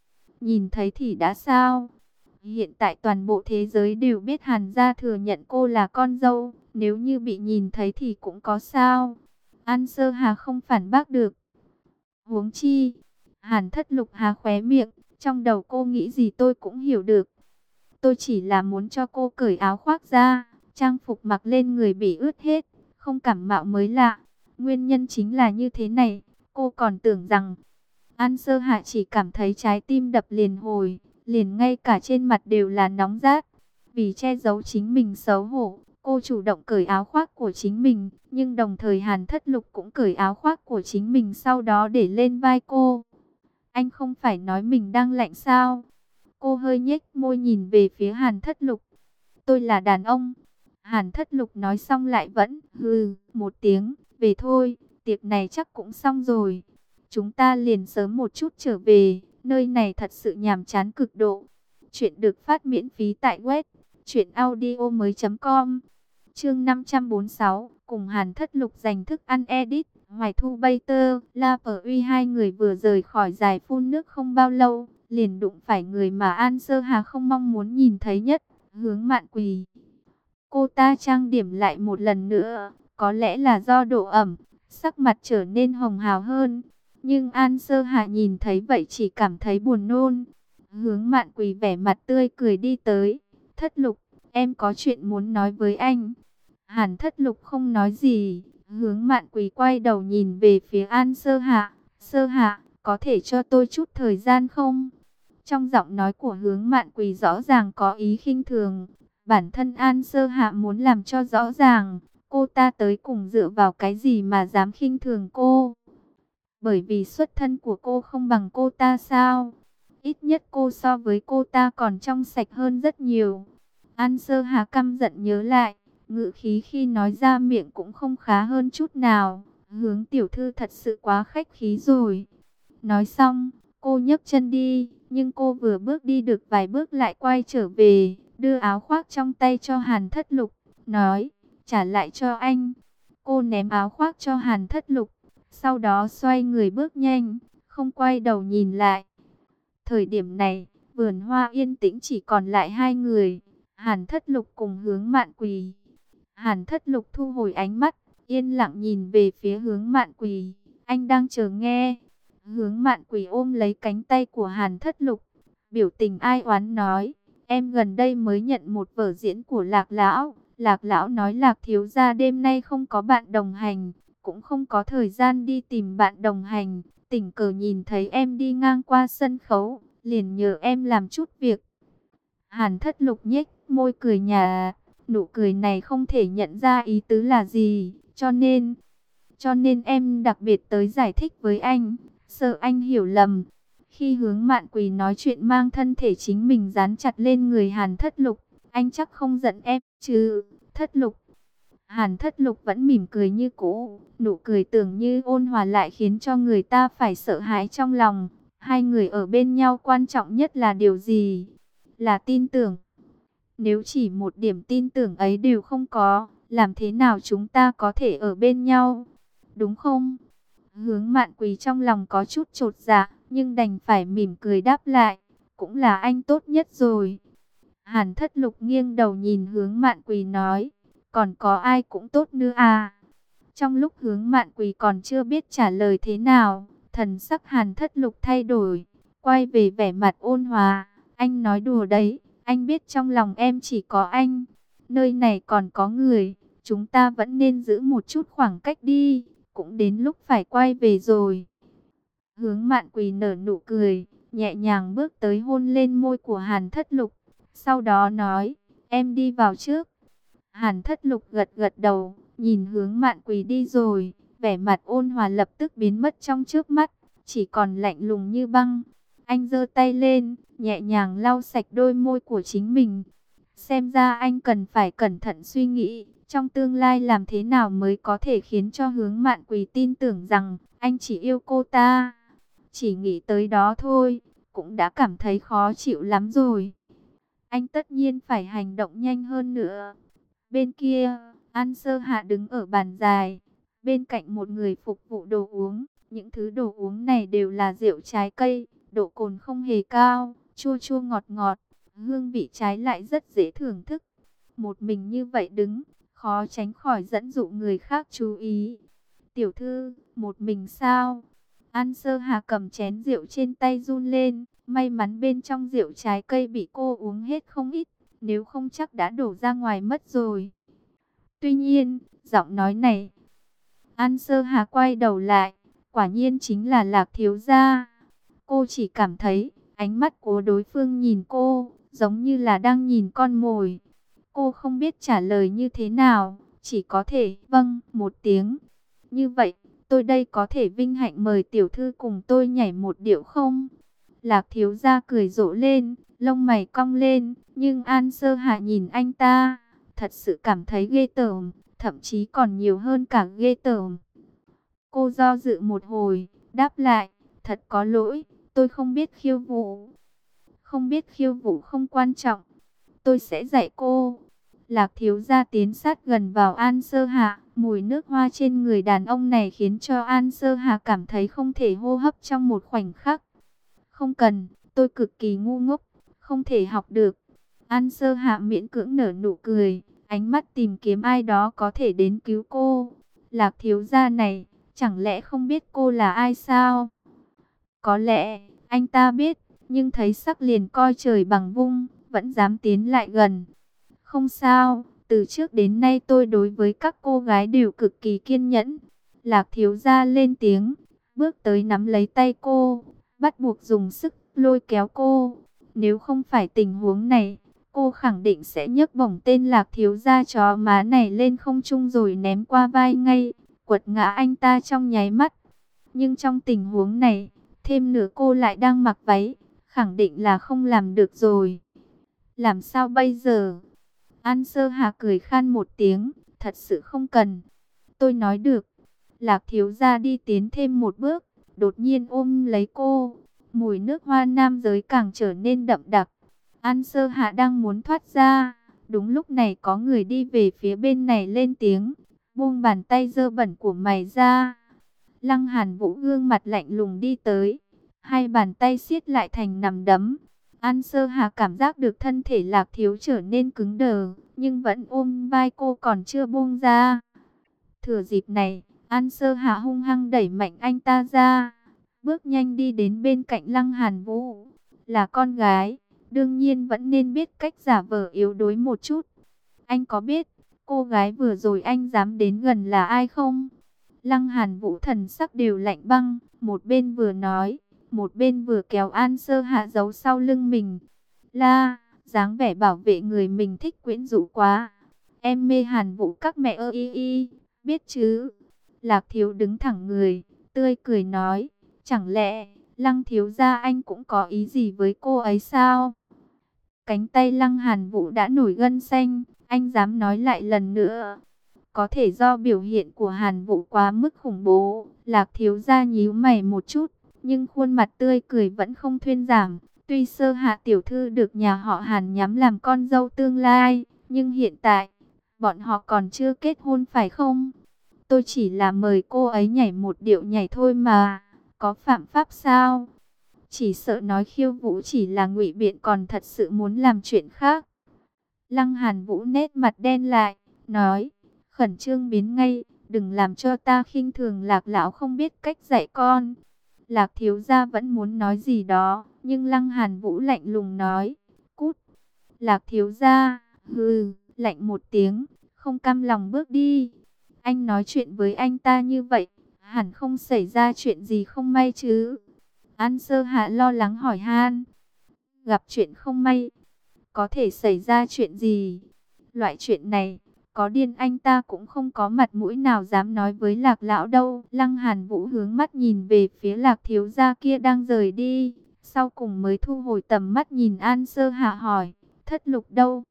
nhìn thấy thì đã sao? Hiện tại toàn bộ thế giới đều biết Hàn gia thừa nhận cô là con dâu, nếu như bị nhìn thấy thì cũng có sao? An Sơ Hà không phản bác được. Huống chi, Hàn Thất Lục há khóe miệng, trong đầu cô nghĩ gì tôi cũng hiểu được. Tôi chỉ là muốn cho cô cởi áo khoác ra, trang phục mặc lên người bị ướt hết, không cảm mạo mới lạ. Nguyên nhân chính là như thế này, cô còn tưởng rằng... An Sơ Hạ chỉ cảm thấy trái tim đập liền hồi, liền ngay cả trên mặt đều là nóng rát. Vì che giấu chính mình xấu hổ, cô chủ động cởi áo khoác của chính mình, nhưng đồng thời Hàn Thất Lục cũng cởi áo khoác của chính mình sau đó để lên vai cô. Anh không phải nói mình đang lạnh sao? Cô hơi nhếch môi nhìn về phía Hàn Thất Lục. Tôi là đàn ông. Hàn Thất Lục nói xong lại vẫn hừ một tiếng. Về thôi, tiệc này chắc cũng xong rồi. Chúng ta liền sớm một chút trở về. Nơi này thật sự nhàm chán cực độ. Chuyện được phát miễn phí tại web truyệnaudiomoi.com. Chương 546, cùng Hàn Thất Lục giành thức ăn edit. Hoài Thu Bater, La Pờ Uy hai người vừa rời khỏi giải phun nước không bao lâu, liền đụng phải người mà An Sơ Hà không mong muốn nhìn thấy nhất, Hướng Mạn Quỳ. Cô ta trang điểm lại một lần nữa, có lẽ là do độ ẩm, sắc mặt trở nên hồng hào hơn. Nhưng An Sơ Hà nhìn thấy vậy chỉ cảm thấy buồn nôn. Hướng Mạn Quỳ vẻ mặt tươi cười đi tới. Thất Lục, em có chuyện muốn nói với anh. Hàn Thất Lục không nói gì. Hướng Mạn Quỳ quay đầu nhìn về phía An Sơ Hạ. Sơ Hạ, có thể cho tôi chút thời gian không? Trong giọng nói của Hướng Mạn Quỳ rõ ràng có ý khinh thường. Bản thân An Sơ Hạ muốn làm cho rõ ràng, cô ta tới cùng dựa vào cái gì mà dám khinh thường cô? Bởi vì xuất thân của cô không bằng cô ta sao? Ít nhất cô so với cô ta còn trong sạch hơn rất nhiều. An Sơ Hà căm giận nhớ lại, ngữ khí khi nói ra miệng cũng không khá hơn chút nào. Hướng tiểu thư thật sự quá khách khí rồi. Nói xong, cô nhấc chân đi, nhưng cô vừa bước đi được vài bước lại quay trở về, đưa áo khoác trong tay cho Hàn Thất Lục, nói, trả lại cho anh. Cô ném áo khoác cho Hàn Thất Lục, sau đó xoay người bước nhanh, không quay đầu nhìn lại. Thời điểm này, vườn hoa yên tĩnh chỉ còn lại hai người, Hàn Thất Lục cùng Hướng Mạn Quỳ. Hàn Thất Lục thu hồi ánh mắt, yên lặng nhìn về phía Hướng Mạn Quỳ. Anh đang chờ nghe. Hướng Mạn Quỳ ôm lấy cánh tay của Hàn Thất Lục, biểu tình ai oán nói, em gần đây mới nhận một vở diễn của Lạc Lão. Lạc Lão nói Lạc thiếu gia đêm nay không có bạn đồng hành, cũng không có thời gian đi tìm bạn đồng hành. Tình cờ nhìn thấy em đi ngang qua sân khấu, liền nhờ em làm chút việc. Hàn Thất Lục nhếch môi cười nhạt, nụ cười này không thể nhận ra ý tứ là gì, cho nên em đặc biệt tới giải thích với anh, sợ anh hiểu lầm. Khi Hướng Mạn Quỳ nói chuyện mang thân thể chính mình dán chặt lên người Hàn Thất Lục, anh chắc không giận em chứ, Thất Lục. Hàn Thất Lục vẫn mỉm cười như cũ, nụ cười tưởng như ôn hòa lại khiến cho người ta phải sợ hãi trong lòng. Hai người ở bên nhau quan trọng nhất là điều gì? Là tin tưởng. Nếu chỉ một điểm tin tưởng ấy đều không có, làm thế nào chúng ta có thể ở bên nhau? Đúng không? Hướng Mạn Quỳ trong lòng có chút chột dạ, nhưng đành phải mỉm cười đáp lại. Cũng là anh tốt nhất rồi. Hàn Thất Lục nghiêng đầu nhìn Hướng Mạn Quỳ nói, còn có ai cũng tốt nữa à? Trong lúc Hướng Mạn Quỳ còn chưa biết trả lời thế nào, thần sắc Hàn Thất Lục thay đổi, quay về vẻ mặt ôn hòa. Anh nói đùa đấy, anh biết trong lòng em chỉ có anh. Nơi này còn có người, chúng ta vẫn nên giữ một chút khoảng cách đi, cũng đến lúc phải quay về rồi. Hướng Mạn Quỳ nở nụ cười, nhẹ nhàng bước tới hôn lên môi của Hàn Thất Lục, sau đó nói, em đi vào trước. Hàn Thất Lục gật gật đầu, nhìn Hướng Mạn Quỳ đi rồi, vẻ mặt ôn hòa lập tức biến mất trong trước mắt, chỉ còn lạnh lùng như băng. Anh giơ tay lên, nhẹ nhàng lau sạch đôi môi của chính mình. Xem ra anh cần phải cẩn thận suy nghĩ, trong tương lai làm thế nào mới có thể khiến cho Hướng Mạn Quỳ tin tưởng rằng anh chỉ yêu cô ta. Chỉ nghĩ tới đó thôi, cũng đã cảm thấy khó chịu lắm rồi. Anh tất nhiên phải hành động nhanh hơn nữa. Bên kia, An Sơ Hạ đứng ở bàn dài, bên cạnh một người phục vụ đồ uống. Những thứ đồ uống này đều là rượu trái cây, độ cồn không hề cao, chua chua ngọt ngọt, hương vị trái lại rất dễ thưởng thức. Một mình như vậy đứng, khó tránh khỏi dẫn dụ người khác chú ý. Tiểu thư, một mình sao? An Sơ Hà cầm chén rượu trên tay run lên, may mắn bên trong rượu trái cây bị cô uống hết không ít, nếu không chắc đã đổ ra ngoài mất rồi. Tuy nhiên, giọng nói này, An Sơ Hà quay đầu lại, quả nhiên chính là Lạc thiếu gia. Cô chỉ cảm thấy, ánh mắt của đối phương nhìn cô, giống như là đang nhìn con mồi. Cô không biết trả lời như thế nào, chỉ có thể vâng một tiếng. Như vậy, tôi đây có thể vinh hạnh mời tiểu thư cùng tôi nhảy một điệu không? Lạc thiếu gia cười rộ lên, Lông mày cong lên, nhưng An Sơ Hạ nhìn anh ta, thật sự cảm thấy ghê tởm, thậm chí còn nhiều hơn cả ghê tởm. Cô do dự một hồi, đáp lại, thật có lỗi, tôi không biết khiêu vũ. Không biết khiêu vũ không quan trọng, tôi sẽ dạy cô. Lạc thiếu gia tiến sát gần vào An Sơ Hạ, mùi nước hoa trên người đàn ông này khiến cho An Sơ Hạ cảm thấy không thể hô hấp trong một khoảnh khắc. Không cần, tôi cực kỳ ngu ngốc, không thể học được. An Sơ Hạ miễn cưỡng nở nụ cười, ánh mắt tìm kiếm ai đó có thể đến cứu cô. Lạc thiếu gia này, chẳng lẽ không biết cô là ai sao? Có lẽ, anh ta biết, nhưng thấy sắc liền coi trời bằng vung, vẫn dám tiến lại gần. Không sao, từ trước đến nay tôi đối với các cô gái đều cực kỳ kiên nhẫn. Lạc thiếu gia lên tiếng, bước tới nắm lấy tay cô, bắt buộc dùng sức lôi kéo cô. Nếu không phải tình huống này, cô khẳng định sẽ nhấc bổng tên Lạc thiếu gia chó má này lên không trung rồi ném qua vai ngay, quật ngã anh ta trong nháy mắt. Nhưng trong tình huống này, thêm nữa cô lại đang mặc váy, khẳng định là không làm được rồi. Làm sao bây giờ? An Sơ Hà cười khan một tiếng, thật sự không cần. Tôi nói được. Lạc thiếu gia đi tiến thêm một bước, đột nhiên ôm lấy cô. Mùi nước hoa nam giới càng trở nên đậm đặc. An Sơ Hạ đang muốn thoát ra. Đúng lúc này có người đi về phía bên này lên tiếng. Buông bàn tay dơ bẩn của mày ra. Lăng Hàn Vũ gương mặt lạnh lùng đi tới. Hai bàn tay siết lại thành nắm đấm. An Sơ Hà cảm giác được thân thể Lạc thiếu trở nên cứng đờ, nhưng vẫn ôm vai cô còn chưa buông ra. Thừa dịp này, An Sơ Hà hung hăng đẩy mạnh anh ta ra, bước nhanh đi đến bên cạnh Lăng Hàn Vũ. Là con gái, đương nhiên vẫn nên biết cách giả vờ yếu đuối một chút. Anh có biết, cô gái vừa rồi anh dám đến gần là ai không? Lăng Hàn Vũ thần sắc đều lạnh băng, một bên vừa nói, một bên vừa kéo An Sơ Hạ giấu sau lưng mình. La, dáng vẻ bảo vệ người mình thích quyến rũ quá. Em mê Hàn Vũ các mẹ ơ y, biết chứ? Lạc thiếu đứng thẳng người, tươi cười nói, chẳng lẽ Lăng thiếu gia anh cũng có ý gì với cô ấy sao? Cánh tay Lăng Hàn Vũ đã nổi gân xanh, anh dám nói lại lần nữa. Có thể do biểu hiện của Hàn Vũ quá mức khủng bố, Lạc thiếu gia nhíu mày một chút, nhưng khuôn mặt tươi cười vẫn không thuyên giảm. Tuy Sơ Hạ tiểu thư được nhà họ Hàn nhắm làm con dâu tương lai, nhưng hiện tại, bọn họ còn chưa kết hôn phải không? Tôi chỉ là mời cô ấy nhảy một điệu nhảy thôi mà, có phạm pháp sao? Chỉ sợ nói khiêu vũ chỉ là ngụy biện còn thật sự muốn làm chuyện khác. Lăng Hàn Vũ nét mặt đen lại, nói, khẩn trương biến ngay, đừng làm cho ta khinh thường Lạc lão không biết cách dạy con. Lạc thiếu gia vẫn muốn nói gì đó, nhưng Lăng Hàn Vũ lạnh lùng nói, cút. Lạc thiếu gia, hừ, lạnh một tiếng, không cam lòng bước đi. Anh nói chuyện với anh ta như vậy, hẳn không xảy ra chuyện gì không may chứ? An Sơ Hạ lo lắng hỏi han. Gặp chuyện không may, có thể xảy ra chuyện gì? Loại chuyện này, có điên anh ta cũng không có mặt mũi nào dám nói với Lạc lão đâu. Lăng Hàn Vũ hướng mắt nhìn về phía Lạc thiếu gia kia đang rời đi, sau cùng mới thu hồi tầm mắt nhìn An Sơ Hạ hỏi, Thất Lục đâu?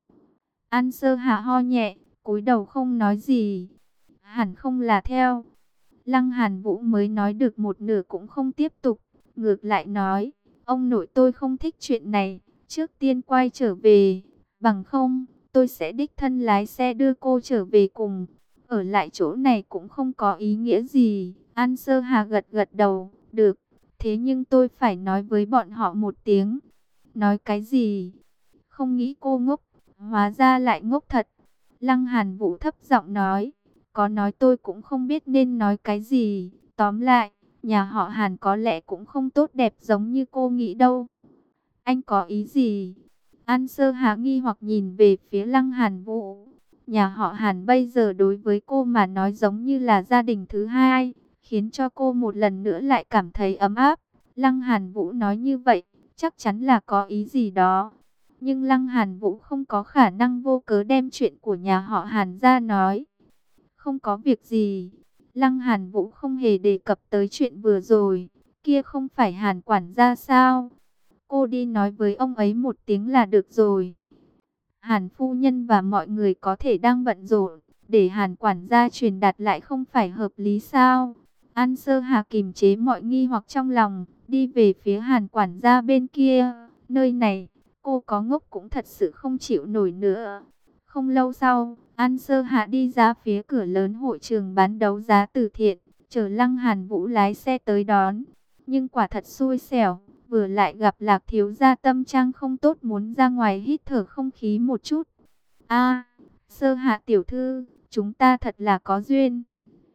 An Sơ Hạ ho nhẹ, cúi đầu không nói gì. Hẳn không là theo. Lăng Hàn Vũ mới nói được một nửa cũng không tiếp tục, ngược lại nói, ông nội tôi không thích chuyện này, trước tiên quay trở về, bằng không, tôi sẽ đích thân lái xe đưa cô trở về cùng. Ở lại chỗ này cũng không có ý nghĩa gì. An Sơ Hà gật gật đầu, được, thế nhưng tôi phải nói với bọn họ một tiếng. Nói cái gì? Không nghĩ cô ngốc, hóa ra lại ngốc thật. Lăng Hàn Vũ thấp giọng nói, có nói tôi cũng không biết nên nói cái gì. Tóm lại, nhà họ Hàn có lẽ cũng không tốt đẹp giống như cô nghĩ đâu. Anh có ý gì? An Sơ Hà nghi hoặc nhìn về phía Lăng Hàn Vũ. Nhà họ Hàn bây giờ đối với cô mà nói giống như là gia đình thứ hai, khiến cho cô một lần nữa lại cảm thấy ấm áp. Lăng Hàn Vũ nói như vậy, chắc chắn là có ý gì đó. Nhưng Lăng Hàn Vũ không có khả năng vô cớ đem chuyện của nhà họ Hàn ra nói. Không có việc gì. Lăng Hàn Vũ không hề đề cập tới chuyện vừa rồi. Kia không phải Hàn quản gia sao? cô đi nói với ông ấy một tiếng là được rồi. Hàn phu nhân và mọi người có thể đang bận rộn, để Hàn quản gia truyền đạt lại không phải hợp lý sao? An Sơ Hà kìm chế mọi nghi hoặc trong lòng, đi về phía Hàn quản gia bên kia. Nơi này, cô có ngốc cũng thật sự không chịu nổi nữa. Không lâu sau, An Sơ Hạ đi ra phía cửa lớn hội trường bán đấu giá từ thiện, chờ Lăng Hàn Vũ lái xe tới đón. Nhưng quả thật xui xẻo, vừa lại gặp Lạc thiếu gia tâm trạng không tốt muốn ra ngoài hít thở không khí một chút. A, Sơ Hạ tiểu thư, chúng ta thật là có duyên.